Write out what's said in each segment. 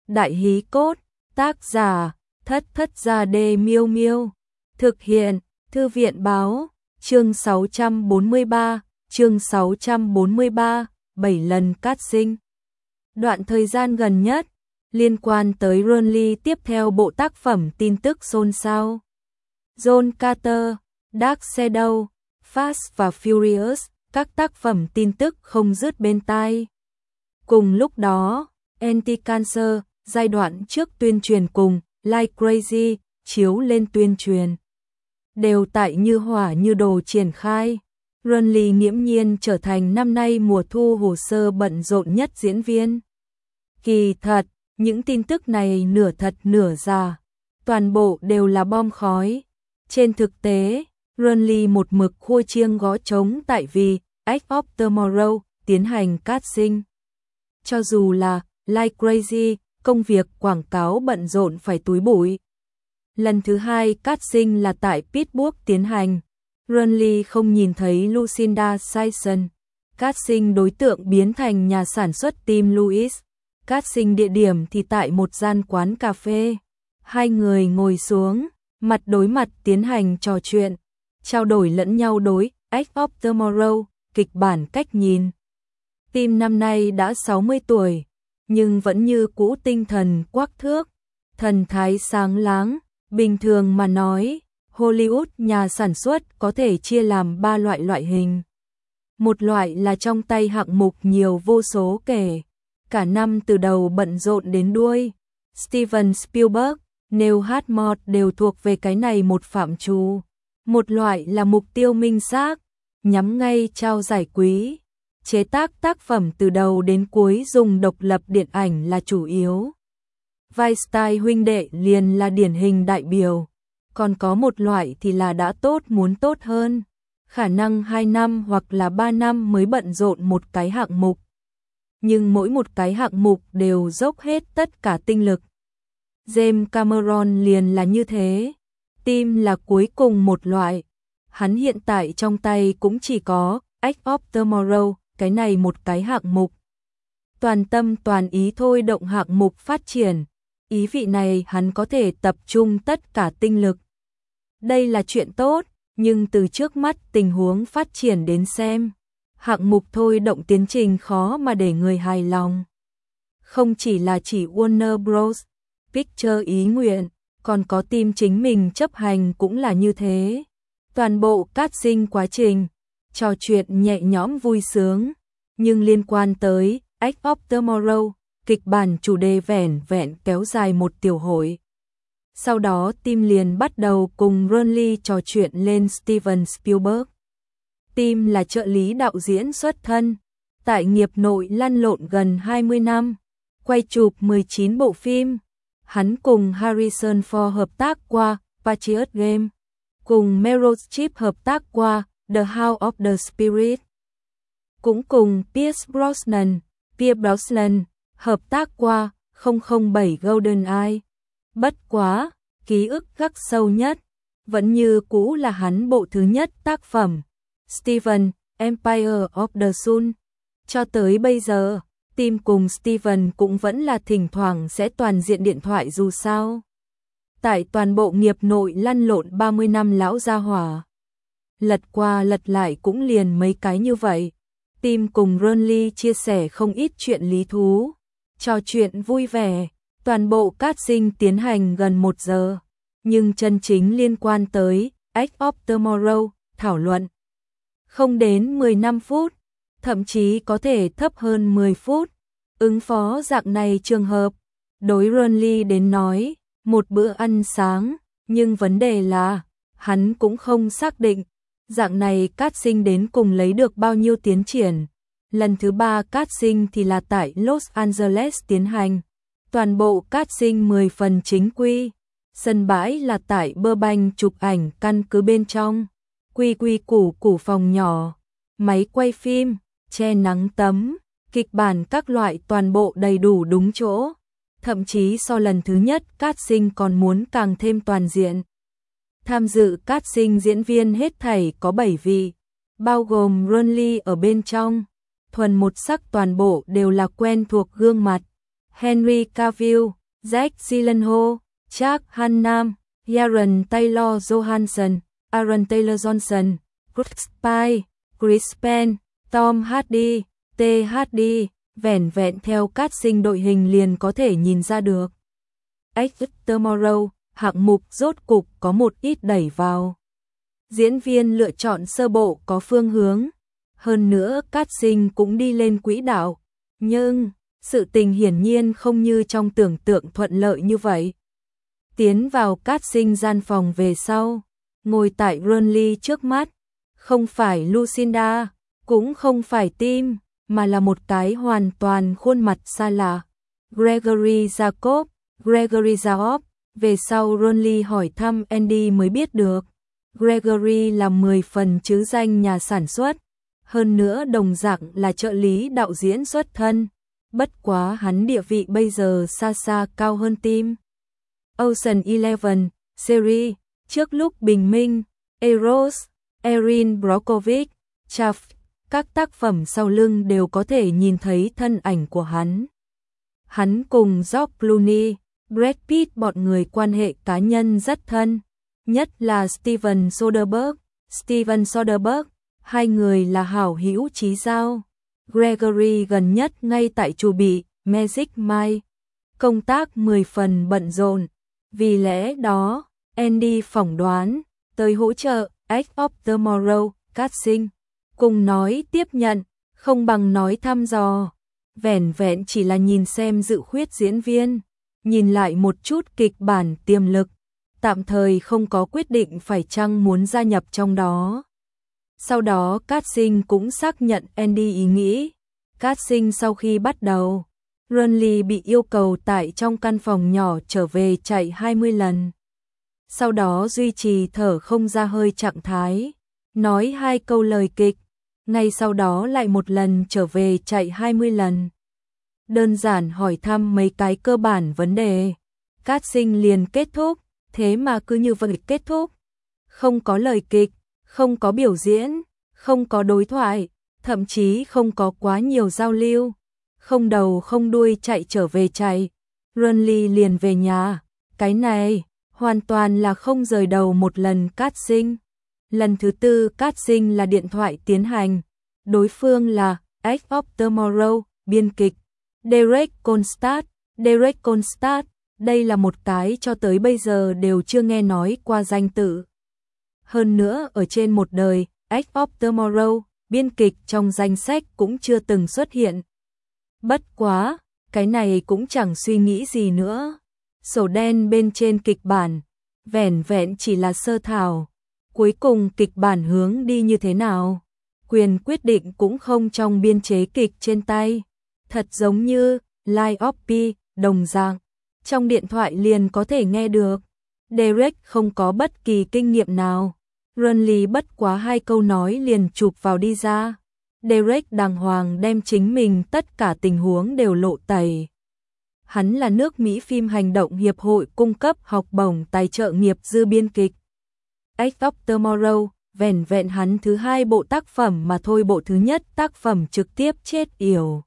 Đại hí cốt, tác giả, Thất Thất Gia Đê Miêu Miêu. Thực hiện, Thư viện báo, chương 643, 7 lần cát sinh. Đoạn thời gian gần nhất, liên quan tới Burnley tiếp theo bộ tác phẩm tin tức xôn xao. John Carter, Dark Shadow, Fast và Furious, các tác phẩm tin tức không dứt bên tai. Cùng lúc đó, Anti-Cancer, giai đoạn trước tuyên truyền cùng Like Crazy, chiếu lên tuyên truyền. Đều tại như hỏa như đồ triển khai. Burnley nghiễm nhiên trở thành năm nay mùa thu hồ sơ bận rộn nhất diễn viên. Kỳ thật, những tin tức này nửa thật nửa giả, toàn bộ đều là bom khói. Trên thực tế, Burnley một mực khua chiêng gõ trống tại vì Edge of Tomorrow tiến hành casting. Cho dù là Like Crazy, công việc quảng cáo bận rộn phải túi bụi. Lần thứ hai casting là tại Pittsburgh tiến hành. Burnley không nhìn thấy Lucinda Simpson. Casting đối tượng biến thành nhà sản xuất Tim Lewis. Casting địa điểm thì tại một gian quán cà phê. Hai người ngồi xuống, mặt đối mặt tiến hành trò chuyện, trao đổi lẫn nhau đối Edge of Tomorrow, kịch bản cách nhìn. Tim năm nay đã 60 tuổi, nhưng vẫn như cũ tinh thần quắc thước, thần thái sáng láng. Bình thường mà nói, Hollywood nhà sản xuất có thể chia làm 3 loại hình. Một loại là trong tay hạng mục nhiều vô số kể, cả năm từ đầu bận rộn đến đuôi. Steven Spielberg, Neil Hartmore đều thuộc về cái này một phạm trù. Một loại là mục tiêu minh xác, nhắm ngay trao giải quý, chế tác tác phẩm từ đầu đến cuối dùng độc lập điện ảnh là chủ yếu. Weinstein huynh đệ liền là điển hình đại biểu. Còn có một loại thì là đã tốt muốn tốt hơn, khả năng 2 năm hoặc là 3 năm mới bận rộn một cái hạng mục. Nhưng mỗi một cái hạng mục đều dốc hết tất cả tinh lực. James Cameron liền là như thế. Tim là cuối cùng một loại. Hắn hiện tại trong tay cũng chỉ có Edge of Tomorrow, cái này một cái hạng mục. Toàn tâm toàn ý thôi động hạng mục phát triển. Ý vị này hắn có thể tập trung tất cả tinh lực. Đây là chuyện tốt, nhưng từ trước mắt tình huống phát triển đến xem, hạng mục thôi động tiến trình khó mà để người hài lòng. Không chỉ là Warner Bros. Pictures ý nguyện, còn có team chính mình chấp hành cũng là như thế. Toàn bộ casting quá trình, trò chuyện nhẹ nhõm vui sướng, nhưng liên quan tới Edge of Tomorrow, kịch bản chủ đề vẻn vẹn kéo dài một tiểu hội. Sau đó team liền bắt đầu cùng Burnley trò chuyện lên Steven Spielberg. Team là trợ lý đạo diễn xuất thân, tại nghiệp nội lăn lộn gần 20 năm, quay chụp 19 bộ phim. Hắn cùng Harrison Ford hợp tác qua Patriot Game, cùng Meryl Streep hợp tác qua The House of the Spirit, cũng cùng Pierce Brosnan hợp tác qua 007 GoldenEye. Bất quá, ký ức khắc sâu nhất vẫn như cũ là hắn bộ thứ nhất tác phẩm Steven, Empire of the Sun. Cho tới bây giờ, team cùng Steven cũng vẫn là thỉnh thoảng sẽ toàn diện điện thoại dù sao. Tại toàn bộ nghiệp nội lăn lộn 30 năm lão gia hỏa. Lật qua lật lại cũng liền mấy cái như vậy. Team cùng Burnley chia sẻ không ít chuyện lý thú, trò chuyện vui vẻ. Toàn bộ casting tiến hành gần 1 giờ, nhưng chân chính liên quan tới Edge of Tomorrow, thảo luận không đến 15 phút, thậm chí có thể thấp hơn 10 phút. Ứng phó dạng này trường hợp, đối Burnley đến nói, một bữa ăn sáng, nhưng vấn đề là, hắn cũng không xác định, dạng này casting đến cùng lấy được bao nhiêu tiến triển. Lần thứ 3 casting thì là tại Los Angeles tiến hành. Toàn bộ casting 10 phần chính quy, sân bãi là tại Burbank chụp ảnh căn cứ bên trong, quy củ phòng nhỏ, máy quay phim, che nắng tấm, kịch bản các loại toàn bộ đầy đủ đúng chỗ, thậm chí so lần thứ nhất casting còn muốn càng thêm toàn diện. Tham dự casting diễn viên hết thảy có 7 vị, bao gồm Burnley ở bên trong, thuần một sắc toàn bộ đều là quen thuộc gương mặt. Henry Cavill, Jake Gyllenhaal, Jack Hanna, Aaron Taylor Johansson, Aaron Taylor Johnson, Chris Pine, Chris Penn, Tom Hardy, T. Hardy, vẻn vẹn theo casting đội hình liền có thể nhìn ra được. Edge Tomorrow, hạng mục rốt cục có một ít đẩy vào. Diễn viên lựa chọn sơ bộ có phương hướng, hơn nữa casting cũng đi lên quỹ đạo, nhưng sự tình hiển nhiên không như trong tưởng tượng thuận lợi như vậy. Tiến vào casting gian phòng về sau, ngồi tại Burnley trước mắt, không phải Lucinda, cũng không phải Tim, mà là một cái hoàn toàn khuôn mặt xa lạ. Gregory Jacob, Gregory Jacob, về sau Burnley hỏi thăm Andy mới biết được. Gregory là 10 phần chứ danh nhà sản xuất, hơn nữa đồng dạng là trợ lý đạo diễn xuất thân, bất quá hắn địa vị bây giờ xa xa cao hơn Tim. Ocean Eleven, series, trước lúc bình minh, Eros, Erin Brockovich, Chaff, các tác phẩm sau lưng đều có thể nhìn thấy thân ảnh của hắn. Hắn cùng George Clooney, Brad Pitt bọn người quan hệ cá nhân rất thân, nhất là Steven Soderbergh, hai người là hảo hữu chí giao. Gregory gần nhất ngay tại chủ bị Magic Mike, công tác 10 phần bận rộn, vì lẽ đó, Andy phỏng đoán, tới hỗ trợ Edge of Tomorrow, casting, cùng nói tiếp nhận, không bằng nói thăm dò, vẻn vẹn chỉ là nhìn xem dự khuyết diễn viên, nhìn lại một chút kịch bản tiềm lực, tạm thời không có quyết định phải chăng muốn gia nhập trong đó. Sau đó casting cũng xác nhận Andy ý nghĩ. Casting sau khi bắt đầu, Burnley bị yêu cầu tại trong căn phòng nhỏ trở về chạy 20 lần. Sau đó duy trì thở không ra hơi trạng thái, nói 2 câu lời kịch, ngay sau đó lại một lần trở về chạy 20 lần. Đơn giản hỏi thăm mấy cái cơ bản vấn đề, casting liền kết thúc, thế mà cứ như vậy kết thúc. Không có lời kịch, không có biểu diễn, không có đối thoại, thậm chí không có quá nhiều giao lưu, không đầu không đuôi chạy trở về chạy. Burnley liền về nhà, cái này hoàn toàn là không rời đầu một lần casting. Lần thứ 4 casting là điện thoại tiến hành, đối phương là Edge of Tomorrow, biên kịch Derek Kolstad, đây là một cái cho tới bây giờ đều chưa nghe nói qua danh tự. Hơn nữa ở trên một đời, Edge of Tomorrow, biên kịch trong danh sách cũng chưa từng xuất hiện. Bất quá, cái này cũng chẳng suy nghĩ gì nữa. Sổ đen bên trên kịch bản, vẻn vẹn chỉ là sơ thảo. Cuối cùng kịch bản hướng đi như thế nào? Quyền quyết định cũng không trong biên chế kịch trên tay. Thật giống như Live of Pi, đồng dạng. Trong điện thoại liền có thể nghe được. Derek không có bất kỳ kinh nghiệm nào. Burnley bất quá 2 câu nói liền chụp vào đi ra. Derek đàng hoàng đem chính mình tất cả tình huống đều lộ tẩy. Hắn là nước Mỹ phim hành động hiệp hội cung cấp học bổng tài trợ nghiệp dư biên kịch. Edge of Tomorrow, vẻn vẹn hắn thứ 2 bộ tác phẩm mà thôi, bộ thứ nhất tác phẩm trực tiếp chết yểu.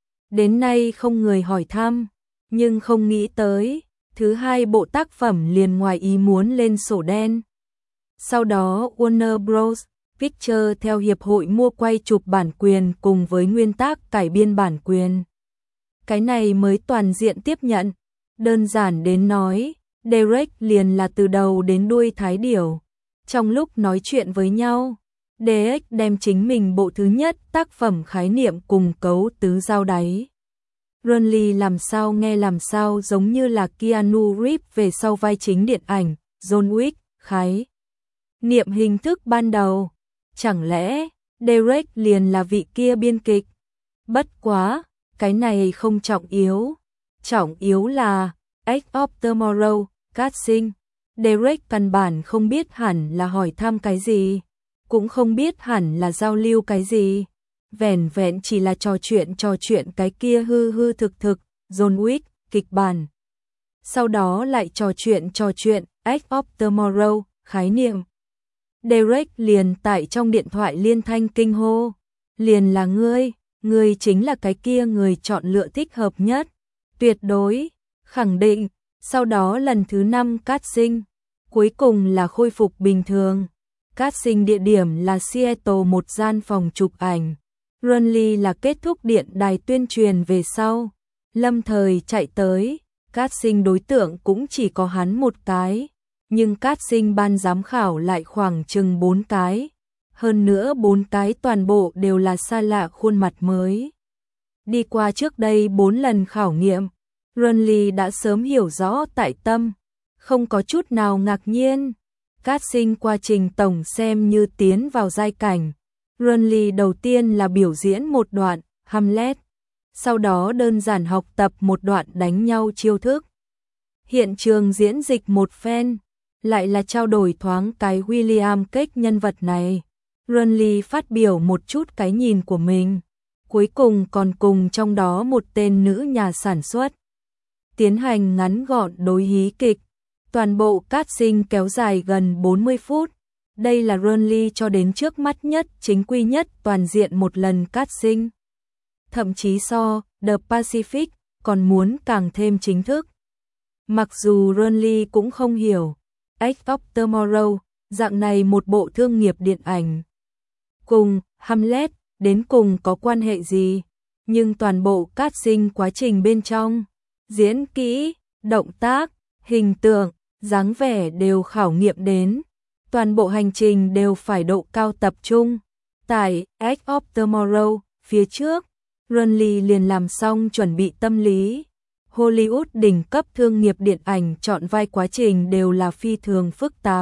Đến nay không người hỏi thăm, nhưng không nghĩ tới, thứ 2 bộ tác phẩm liền ngoài ý muốn lên sổ đen. Sau đó Warner Bros. Pictures theo hiệp hội mua quay chụp bản quyền cùng với nguyên tác cải biên bản quyền. Cái này mới toàn diện tiếp nhận. Đơn giản đến nói, Derek liền là từ đầu đến đuôi thái điểu. Trong lúc nói chuyện với nhau, Derek đem chính mình bộ thứ nhất tác phẩm khái niệm cùng cấu tứ giao đáy. Burnley làm sao nghe làm sao giống như là Keanu Reeves về sau vai chính điện ảnh John Wick, khái niệm hình thức ban đầu. Chẳng lẽ Derek liền là vị kia biên kịch? Bất quá, cái này không trọng yếu. Trọng yếu là Edge of Tomorrow, casting. Derek căn bản không biết hẳn là hỏi thăm cái gì, cũng không biết hẳn là giao lưu cái gì. Vẻn vẹn chỉ là trò chuyện cái kia hư hư thực, John Wick, kịch bản. Sau đó lại trò chuyện, Edge of Tomorrow, khái niệm. Derek liền tại trong điện thoại liên thanh kinh hô. Liền là ngươi chính là cái kia người chọn lựa thích hợp nhất. Tuyệt đối, khẳng định, sau đó lần thứ 5 casting, cuối cùng là khôi phục bình thường. Casting địa điểm là Seattle, một gian phòng chụp ảnh. Runley là kết thúc điện đài tuyên truyền về sau. Lâm thời chạy tới, casting đối tượng cũng chỉ có hắn một cái, nhưng casting ban giám khảo lại khoảng chừng 4 cái. Hơn nữa 4 cái toàn bộ đều là xa lạ khuôn mặt mới. Đi qua trước đây 4 lần khảo nghiệm, Runley đã sớm hiểu rõ tại tâm, không có chút nào ngạc nhiên. Casting quá trình tổng xem như tiến vào giai cảnh. Runley đầu tiên là biểu diễn một đoạn Hamlet, sau đó đơn giản học tập một đoạn đánh nhau chiêu thức. Hiện trường diễn dịch một phen, lại là trao đổi thoáng cái William Cage nhân vật này. Runley phát biểu một chút cái nhìn của mình, cuối cùng còn cùng trong đó một tên nữ nhà sản xuất tiến hành ngắn gọn đối hí kịch. Toàn bộ casting kéo dài gần 40 phút. Đây là Runley cho đến trước mắt nhất, chính quy nhất, toàn diện một lần casting. Thậm chí so The Pacific còn muốn càng thêm chính thức. Mặc dù Runley cũng không hiểu Edge of Tomorrow, dạng này một bộ thương nghiệp điện ảnh cùng Hamlet đến cùng có quan hệ gì, nhưng toàn bộ casting quá trình bên trong, diễn kỹ, động tác, hình tượng, dáng vẻ đều khảo nghiệm đến. Toàn bộ hành trình đều phải độ cao tập trung. Tại Edge of Tomorrow, phía trước, Runley liền làm xong chuẩn bị tâm lý. Hollywood đỉnh cấp thương nghiệp điện ảnh chọn vai quá trình đều là phi thường phức tạp.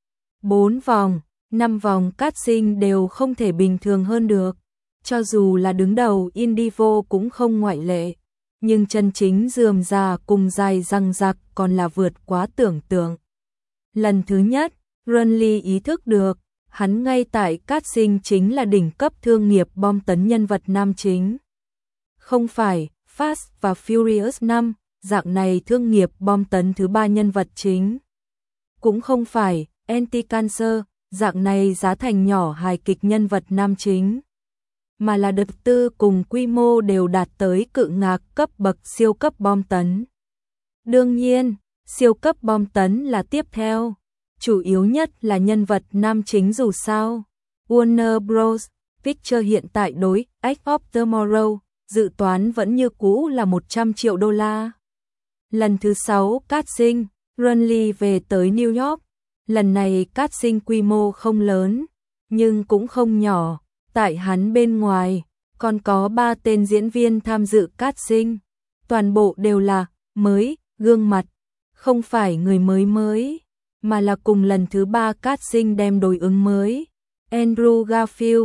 4 vòng, 5 vòng casting đều không thể bình thường hơn được. Cho dù là đứng đầu Indivo cũng không ngoại lệ. Nhưng chân chính rườm rà cùng dài răng rạc còn là vượt quá tưởng tượng. Lần thứ nhất, Runley ý thức được, hắn ngay tại casting chính là đỉnh cấp thương nghiệp bom tấn nhân vật nam chính. Không phải Fast và Furious 5, dạng này thương nghiệp bom tấn thứ 3 nhân vật chính. Cũng không phải Anti-Cancer, dạng này giá thành nhỏ hài kịch nhân vật nam chính. Mà là đợt tư cùng quy mô đều đạt tới cự ngạc cấp bậc siêu cấp bom tấn. Đương nhiên, siêu cấp bom tấn là tiếp theo. Chủ yếu nhất là nhân vật nam chính dù sao. Warner Bros. Pictures hiện tại đối Edge of Tomorrow dự toán vẫn như cũ là 100 triệu đô la. Lần thứ 6 casting, Runley về tới New York. Lần này casting quy mô không lớn, nhưng cũng không nhỏ. Tại hắn bên ngoài, còn có 3 tên diễn viên tham dự casting. Toàn bộ đều là mới, gương mặt. Không phải người mới, mà là cùng lần thứ 3 casting đem đối ứng mới. Andrew Garfield,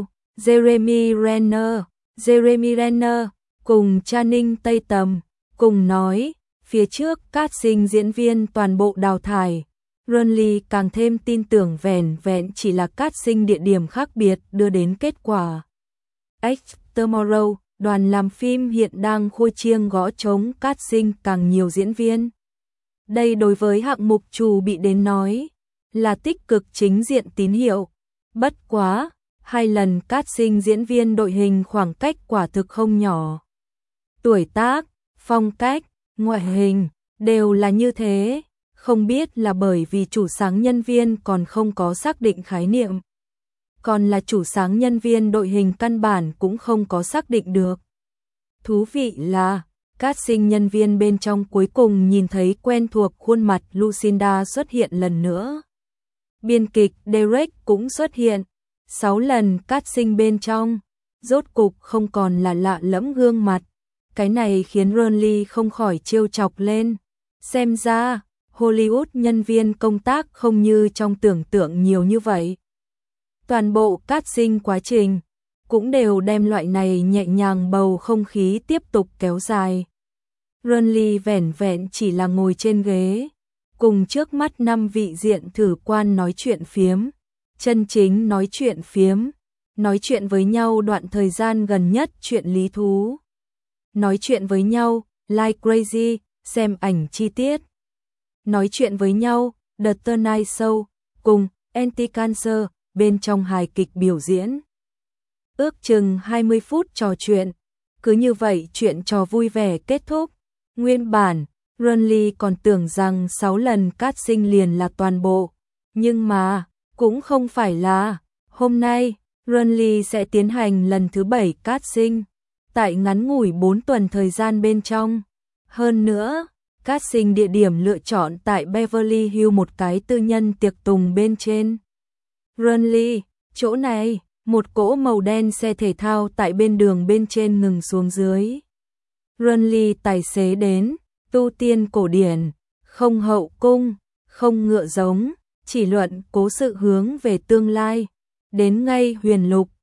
Jeremy Renner, cùng Channing Tatum, cùng nói, phía trước casting diễn viên toàn bộ đào thải. Runley càng thêm tin tưởng vẻn vẹn chỉ là casting địa điểm khác biệt đưa đến kết quả. Edge Tomorrow, đoàn làm phim hiện đang khua chiêng gõ trống casting càng nhiều diễn viên. Đây đối với hạng mục chủ bị đến nói là tích cực chính diện tín hiệu. Bất quá, 2 lần casting diễn viên đội hình khoảng cách quả thực không nhỏ. Tuổi tác, phong cách, ngoại hình đều là như thế. Không biết là bởi vì chủ sáng nhân viên còn không có xác định khái niệm, còn là chủ sáng nhân viên đội hình căn bản cũng không có xác định được. Thú vị là, casting nhân viên bên trong cuối cùng nhìn thấy quen thuộc khuôn mặt Lucinda xuất hiện lần nữa. Biên kịch Derek cũng xuất hiện. 6 lần casting bên trong, rốt cục không còn là lạ lẫm gương mặt. Cái này khiến Runley không khỏi trêu chọc lên. Xem ra, Hollywood nhân viên công tác không như trong tưởng tượng nhiều như vậy. Toàn bộ casting quá trình cũng đều đem loại này nhẹ nhàng bầu không khí tiếp tục kéo dài. Runley vẻn vẹn chỉ là ngồi trên ghế, cùng trước mắt 5 vị diện thử quan nói chuyện phiếm, chân chính nói chuyện phiếm, nói chuyện với nhau đoạn thời gian gần nhất chuyện lý thú. Nói chuyện với nhau, like crazy, xem ảnh chi tiết. Nói chuyện với nhau, The Tonight Show, cùng Anti-Cancer, bên trong hài kịch biểu diễn. Ước chừng 20 phút trò chuyện, cứ như vậy chuyện trò vui vẻ kết thúc. Nguyên bản, Renly còn tưởng rằng 6 lần cát sinh liền là toàn bộ, nhưng mà, cũng không phải là. Hôm nay, Renly sẽ tiến hành lần thứ 7 cát sinh, tại ngắn ngủi 4 tuần thời gian bên trong. Hơn nữa, cát sinh địa điểm lựa chọn tại Beverly Hills, một cái tư nhân tiệc tùng bên trên. Renly, chỗ này, một cỗ màu đen xe thể thao tại bên đường bên trên ngừng xuống dưới. Renly tài xế đến, tu tiên cổ điển, không hậu cung, không ngựa giống, chỉ luận cố sự hướng về tương lai, đến ngay huyền lục,